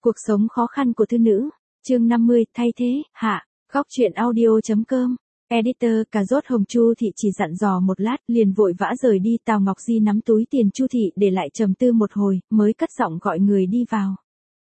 Cuộc sống khó khăn của thư nữ. Chương 50, thay thế, hạ. Góc truyện audio.com. Editor cà rốt Hồng Chu Thị chỉ dặn dò một lát, liền vội vã rời đi. Tào Ngọc Di nắm túi tiền Chu Thị để lại trầm tư một hồi, mới cất giọng gọi người đi vào.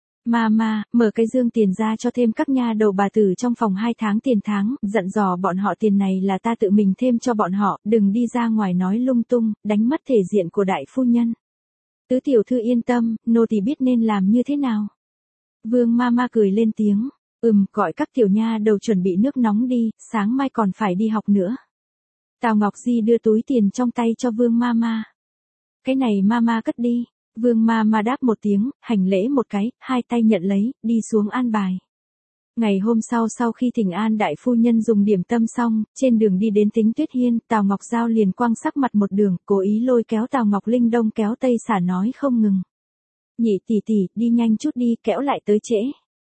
Mama, mở cái dương tiền ra cho thêm các nha đầu bà tử trong phòng 2 tháng tiền tháng, dặn dò bọn họ tiền này là ta tự mình thêm cho bọn họ, đừng đi ra ngoài nói lung tung, đánh mất thể diện của đại phu nhân. Tứ tiểu thư yên tâm, nô tỳ biết nên làm như thế nào. Vương Mama cười lên tiếng, gọi các tiểu nha đầu chuẩn bị nước nóng đi, sáng mai còn phải đi học nữa. Tào Ngọc Di đưa túi tiền trong tay cho Vương Mama. Cái này Mama cất đi. Vương Mama đáp một tiếng, hành lễ một cái, 2 tay nhận lấy, đi xuống an bài. Ngày hôm sau khi thỉnh an đại phu nhân dùng điểm tâm xong, trên đường đi đến Tính Tuyết Hiên, Tào Ngọc Giao liền quăng sắc mặt một đường, cố ý lôi kéo Tào Ngọc Linh đông kéo tây xả nói không ngừng. Nhị tỷ tỷ, đi nhanh chút đi, kẻo lại tới trễ.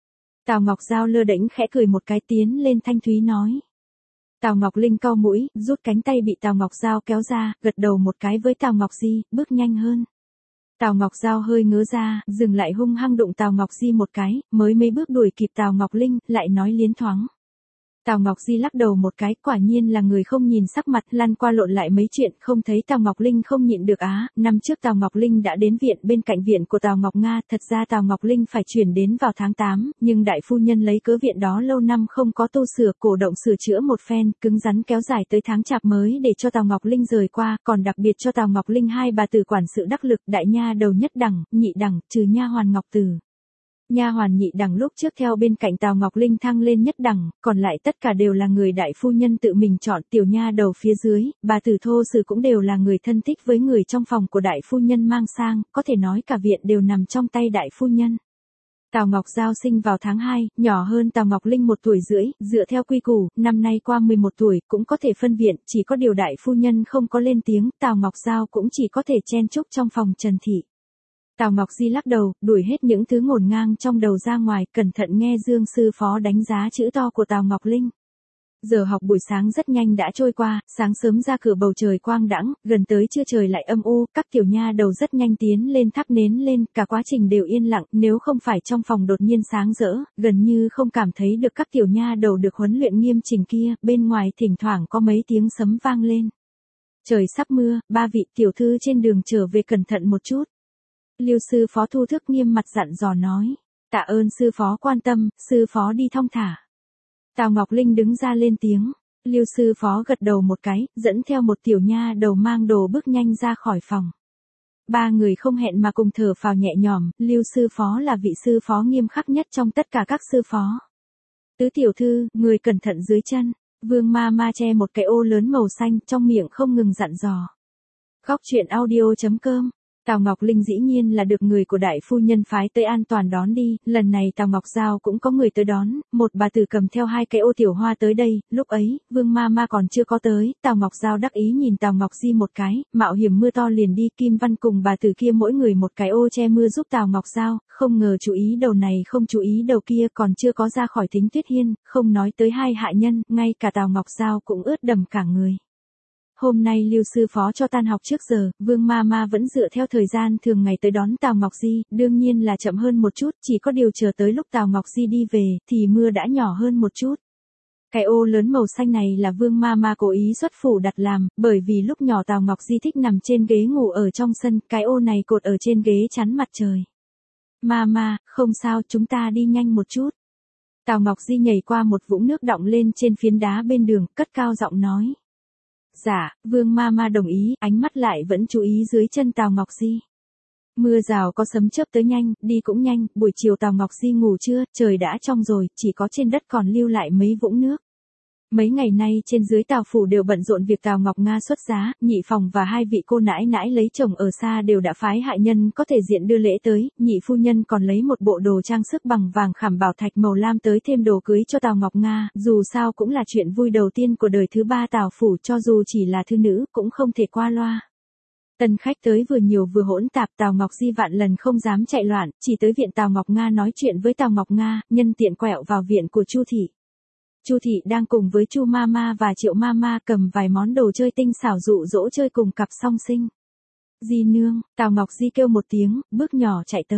Tào Ngọc Giao lơ đễnh khẽ cười một cái tiến lên thanh thúy nói. Tào Ngọc Linh cau mũi, rút cánh tay bị Tào Ngọc Giao kéo ra, gật đầu một cái với Tào Ngọc Di, bước nhanh hơn. Tào Ngọc Giao hơi ngớ ra, dừng lại hung hăng đụng Tào Ngọc Di một cái, mới mấy bước đuổi kịp Tào Ngọc Linh, lại nói liến thoáng. Tào Ngọc Di lắc đầu một cái, quả nhiên là người không nhìn sắc mặt, lăn qua lộn lại mấy chuyện, không thấy Tào Ngọc Linh không nhịn được á. Năm trước Tào Ngọc Linh đã đến viện bên cạnh viện của Tào Ngọc Nga, thật ra Tào Ngọc Linh phải chuyển đến vào tháng 8, nhưng đại phu nhân lấy cớ viện đó lâu năm không có tu sửa, cổ động sửa chữa một phen, cứng rắn kéo dài tới tháng Chạp mới để cho Tào Ngọc Linh rời qua, còn đặc biệt cho Tào Ngọc Linh 2 bà tử quản sự đắc lực, đại nha đầu nhất đẳng, nhị đẳng, trừ nha hoàn Ngọc Tử. Nha hoàn nhị đẳng lúc trước theo bên cạnh Tào Ngọc Linh thăng lên nhất đẳng, còn lại tất cả đều là người đại phu nhân tự mình chọn, tiểu nha đầu phía dưới, bà tử thô sử cũng đều là người thân thích với người trong phòng của đại phu nhân mang sang, có thể nói cả viện đều nằm trong tay đại phu nhân. Tào Ngọc Giao sinh vào tháng 2, nhỏ hơn Tào Ngọc Linh 1 tuổi rưỡi, dựa theo quy củ, năm nay qua 11 tuổi, cũng có thể phân viện, chỉ có điều đại phu nhân không có lên tiếng, Tào Ngọc Giao cũng chỉ có thể chen chúc trong phòng Trần Thị. Tào Ngọc Di lắc đầu, đuổi hết những thứ ngổn ngang trong đầu ra ngoài, cẩn thận nghe Dương sư phó đánh giá chữ to của Tào Ngọc Linh. Giờ học buổi sáng rất nhanh đã trôi qua, sáng sớm ra cửa bầu trời quang đãng, gần tới trưa trời lại âm u, các tiểu nha đầu rất nhanh tiến lên thắp nến lên, cả quá trình đều yên lặng, nếu không phải trong phòng đột nhiên sáng rỡ, gần như không cảm thấy được các tiểu nha đầu được huấn luyện nghiêm chỉnh kia, bên ngoài thỉnh thoảng có mấy tiếng sấm vang lên. Trời sắp mưa, 3 vị tiểu thư trên đường trở về cẩn thận một chút. Lưu sư phó Thu Thức nghiêm mặt dặn dò nói, tạ ơn sư phó quan tâm, sư phó đi thong thả. Tào Ngọc Linh đứng ra lên tiếng, Lưu sư phó gật đầu một cái, dẫn theo một tiểu nha đầu mang đồ bước nhanh ra khỏi phòng. 3 người không hẹn mà cùng thở phào nhẹ nhõm, Lưu sư phó là vị sư phó nghiêm khắc nhất trong tất cả các sư phó. Tứ tiểu thư, người cẩn thận dưới chân. Vương Mama che một cái ô lớn màu xanh, trong miệng không ngừng dặn dò. Góc truyện audio.com. Tào Ngọc Linh dĩ nhiên là được người của đại phu nhân phái tới an toàn đón đi, lần này Tào Ngọc Giao cũng có người tới đón, một bà tử cầm theo 2 cái ô tiểu hoa tới đây, lúc ấy, Vương Mama còn chưa có tới, Tào Ngọc Giao đắc ý nhìn Tào Ngọc Di một cái, mạo hiểm mưa to liền đi, Kim Văn cùng bà tử kia mỗi người một cái ô che mưa giúp Tào Ngọc Giao, không ngờ chú ý đầu này không chú ý đầu kia còn chưa có ra khỏi Tính Tuyết Hiên, không nói tới 2 hạ nhân, ngay cả Tào Ngọc Giao cũng ướt đầm cả người. Hôm nay Lưu sư phó cho tan học trước giờ, Vương Mama vẫn dựa theo thời gian thường ngày tới đón Tào Ngọc Di, đương nhiên là chậm hơn một chút, chỉ có điều chờ tới lúc Tào Ngọc Di đi về, thì mưa đã nhỏ hơn một chút. Cái ô lớn màu xanh này là Vương Mama cố ý xuất phủ đặt làm, bởi vì lúc nhỏ Tào Ngọc Di thích nằm trên ghế ngủ ở trong sân, cái ô này cột ở trên ghế chắn mặt trời. Mama, không sao, chúng ta đi nhanh một chút. Tào Ngọc Di nhảy qua một vũng nước đọng lên trên phiến đá bên đường, cất cao giọng nói. Dạ, Vương Mama đồng ý, ánh mắt lại vẫn chú ý dưới chân Tào Ngọc Di. Mưa rào có sấm chớp tới nhanh, đi cũng nhanh, buổi chiều Tào Ngọc Di ngủ trưa, trời đã trong rồi, chỉ có trên đất còn lưu lại mấy vũng nước. Mấy ngày nay trên dưới Tào phủ đều bận rộn việc Tào Ngọc Nga xuất giá, nhị phòng và 2 vị cô nãi nãi lấy chồng ở xa đều đã phái hạ nhân có thể diện đưa lễ tới, nhị phu nhân còn lấy một bộ đồ trang sức bằng vàng khảm bảo thạch màu lam tới thêm đồ cưới cho Tào Ngọc Nga, dù sao cũng là chuyện vui đầu tiên của đời thứ 3 Tào phủ, cho dù chỉ là thư nữ cũng không thể qua loa. Tân khách tới vừa nhiều vừa hỗn tạp, Tào Ngọc Di vạn lần không dám chạy loạn, chỉ tới viện Tào Ngọc Nga nói chuyện với Tào Ngọc Nga, nhân tiện quẹo vào viện của Chu Thị. Chu Thị đang cùng với Chu Mama và Triệu Mama cầm vài món đồ chơi tinh xảo dụ dỗ chơi cùng cặp song sinh. Di nương, Tào Ngọc Di kêu một tiếng, bước nhỏ chạy tới.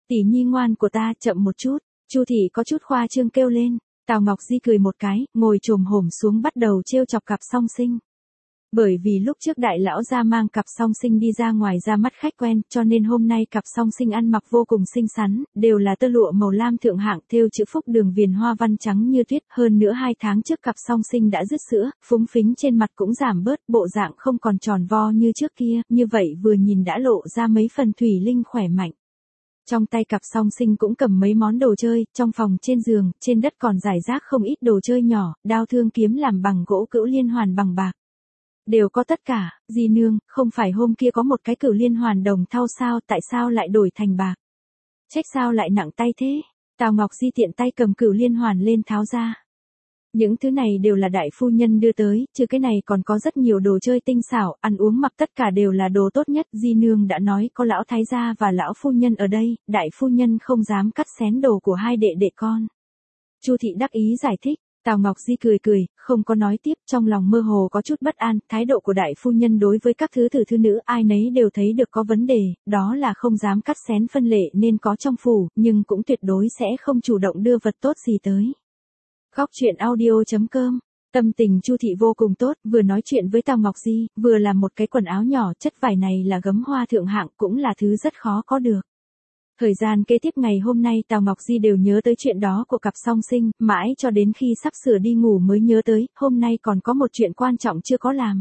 Tỷ nhi ngoan của ta, chậm một chút. Chu thị có chút khoa trương kêu lên. Tào Ngọc Di cười một cái, ngồi chồm hổm xuống bắt đầu trêu chọc cặp song sinh. Bởi vì lúc trước đại lão gia mang cặp song sinh đi ra ngoài ra mắt khách quen, cho nên hôm nay cặp song sinh ăn mặc vô cùng xinh xắn, đều là tơ lụa màu lam thượng hạng thêu chữ phúc đường viền hoa văn trắng như tuyết. Hơn nữa 2 tháng trước cặp song sinh đã dứt sữa, phúng phính trên mặt cũng giảm bớt, bộ dạng không còn tròn vo như trước kia, như vậy vừa nhìn đã lộ ra mấy phần thủy linh khỏe mạnh. Trong tay cặp song sinh cũng cầm mấy món đồ chơi, trong phòng trên giường, trên đất còn rải rác không ít đồ chơi nhỏ, đao thương kiếm làm bằng gỗ cửu liên hoàn bằng bạc. Đều có tất cả, di nương, không phải hôm kia có một cái cửu liên hoàn đồng thau sao, tại sao lại đổi thành bạc? Trách sao lại nặng tay thế? Tào Ngọc Di tiện tay cầm cửu liên hoàn lên tháo ra. Những thứ này đều là đại phu nhân đưa tới, trừ cái này còn có rất nhiều đồ chơi tinh xảo, ăn uống mặc tất cả đều là đồ tốt nhất. Di nương đã nói có lão thái gia và lão phu nhân ở đây, đại phu nhân không dám cắt xén đồ của hai đệ đệ con. Chu thị đắc ý giải thích. Tào Ngọc Di cười cười, không có nói tiếp, trong lòng mơ hồ có chút bất an. Thái độ của đại phu nhân đối với các thứ tử thư nữ ai nấy đều thấy được có vấn đề, đó là không dám cắt xén phân lệ nên có trong phủ, nhưng cũng tuyệt đối sẽ không chủ động đưa vật tốt gì tới. Góc truyện audio.com. Tâm tình Chu thị vô cùng tốt, vừa nói chuyện với Tào Ngọc Di, vừa làm một cái quần áo nhỏ, chất vải này là gấm hoa thượng hạng, cũng là thứ rất khó có được. Thời gian kế tiếp ngày hôm nay Tào Ngọc Di đều nhớ tới chuyện đó của cặp song sinh, mãi cho đến khi sắp sửa đi ngủ mới nhớ tới, hôm nay còn có một chuyện quan trọng chưa có làm.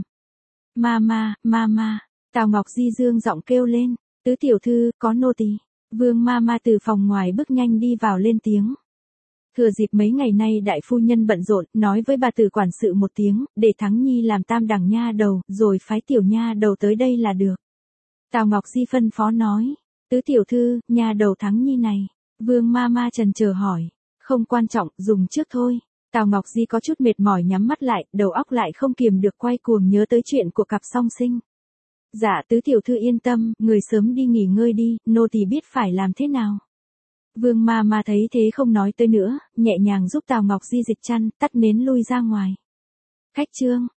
Mama, Tào Ngọc Di dương giọng kêu lên, tứ tiểu thư, có nô tỳ. Vương mama từ phòng ngoài bước nhanh đi vào lên tiếng. Thừa dịp mấy ngày nay đại phu nhân bận rộn, nói với bà tử quản sự một tiếng, để Thắng Nhi làm tam đẳng nha đầu, rồi phái tiểu nha đầu tới đây là được. Tào Ngọc Di phân phó nói. Tứ tiểu thư, nha đầu Thắng Nhi này. Vương mama trần chờ hỏi. Không quan trọng, dùng trước thôi. Tào Ngọc Di có chút mệt mỏi nhắm mắt lại, đầu óc lại không kiềm được quay cuồng nhớ tới chuyện của cặp song sinh. Dạ tứ tiểu thư yên tâm, người sớm đi nghỉ ngơi đi, nô tỳ biết phải làm thế nào. Vương mama thấy thế không nói tới nữa, nhẹ nhàng giúp Tào Ngọc Di dịch chăn, tắt nến lui ra ngoài. Khách trương.